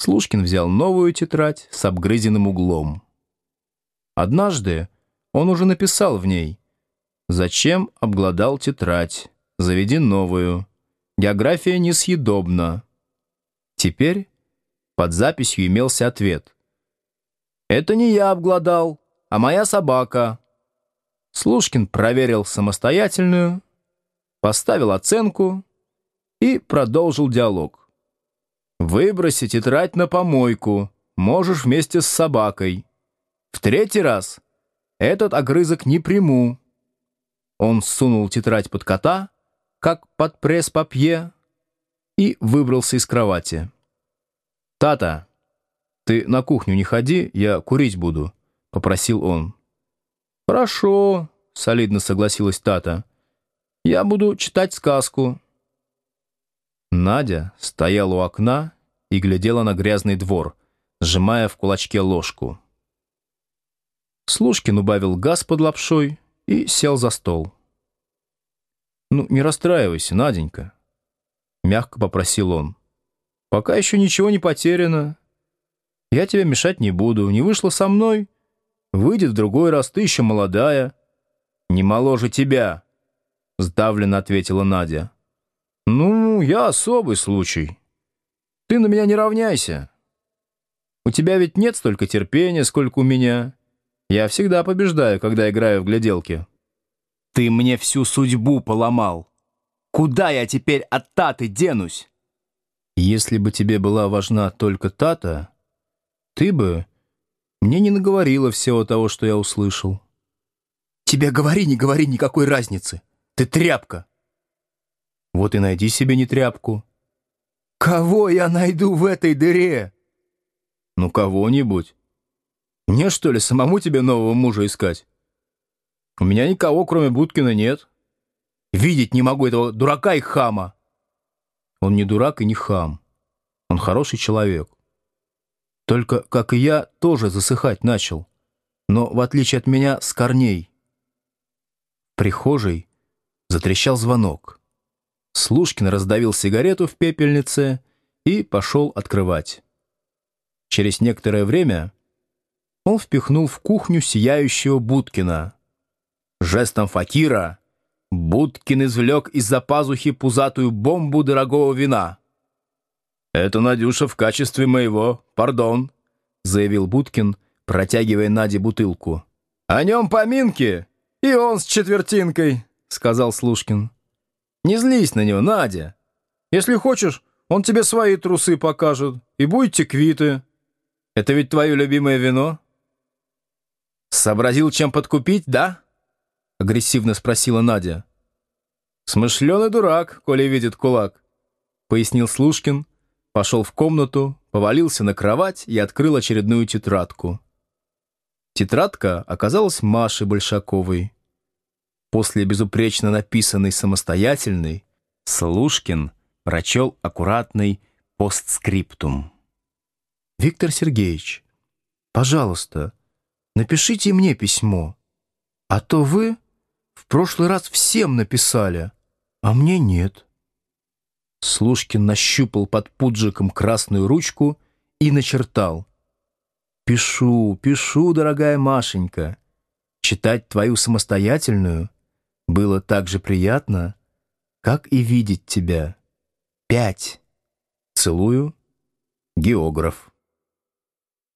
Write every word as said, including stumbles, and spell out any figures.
Слушкин взял новую тетрадь с обгрызенным углом. Однажды он уже написал в ней: «Зачем обглодал тетрадь? Заведи новую. География несъедобна». Теперь под записью имелся ответ: «Это не я обглодал, а моя собака». Слушкин проверил самостоятельную, поставил оценку и продолжил диалог. «Выброси тетрадь на помойку, можешь вместе с собакой. В третий раз этот огрызок не приму». Он сунул тетрадь под кота, как под пресс-папье, и выбрался из кровати. «Тата, ты на кухню не ходи, я курить буду», — попросил он. «Хорошо», — солидно согласилась Тата. «Я буду читать сказку». Надя стояла у окна и глядела на грязный двор, сжимая в кулачке ложку. Слушкин убавил газ под лапшой и сел за стол. «Ну, не расстраивайся, Наденька», — мягко попросил он. «Пока еще ничего не потеряно. Я тебе мешать не буду. Не вышло со мной? Выйдет в другой раз, ты еще молодая». «Не моложе тебя», — сдавленно ответила Надя. «Ну, я особый случай. Ты на меня не равняйся. У тебя ведь нет столько терпения, сколько у меня. Я всегда побеждаю, когда играю в гляделки». «Ты мне всю судьбу поломал. Куда я теперь от Таты денусь?» «Если бы тебе была важна только Тата, ты бы мне не наговорила всего того, что я услышал». «Тебе говори, не говори, никакой разницы. Ты тряпка». «Вот и найди себе не тряпку». «Кого я найду в этой дыре?» «Ну, кого-нибудь. Мне, что ли, самому тебе нового мужа искать? У меня никого, кроме Будкина, нет. Видеть не могу этого дурака и хама». «Он не дурак и не хам. Он хороший человек. Только, как и я, тоже засыхать начал. Но, в отличие от меня, с корней». В прихожей затрещал звонок. Слушкин раздавил сигарету в пепельнице и пошел открывать. Через некоторое время он впихнул в кухню сияющего Будкина. Жестом факира Будкин извлек из-за пазухи пузатую бомбу дорогого вина. «Это, Надюша, в качестве моего, пардон», — заявил Будкин, протягивая Наде бутылку. «О нем поминки, и он с четвертинкой», — сказал Слушкин. «Не злись на него, Надя. Если хочешь, он тебе свои трусы покажет, и будете квиты. Это ведь твое любимое вино». «Сообразил, чем подкупить, да?» — агрессивно спросила Надя. «Смышленый дурак, коли видит кулак», — пояснил Слушкин, пошел в комнату, повалился на кровать и открыл очередную тетрадку. Тетрадка оказалась Маши Большаковой. После безупречно написанной самостоятельной Слушкин прочел аккуратный постскриптум. «Виктор Сергеевич, пожалуйста, напишите мне письмо, а то вы в прошлый раз всем написали, а мне нет». Слушкин нащупал под пуджиком красную ручку и начертал: «Пишу, пишу, дорогая Машенька. Читать твою самостоятельную было так же приятно, как и видеть тебя. Пять. Целую. Географ».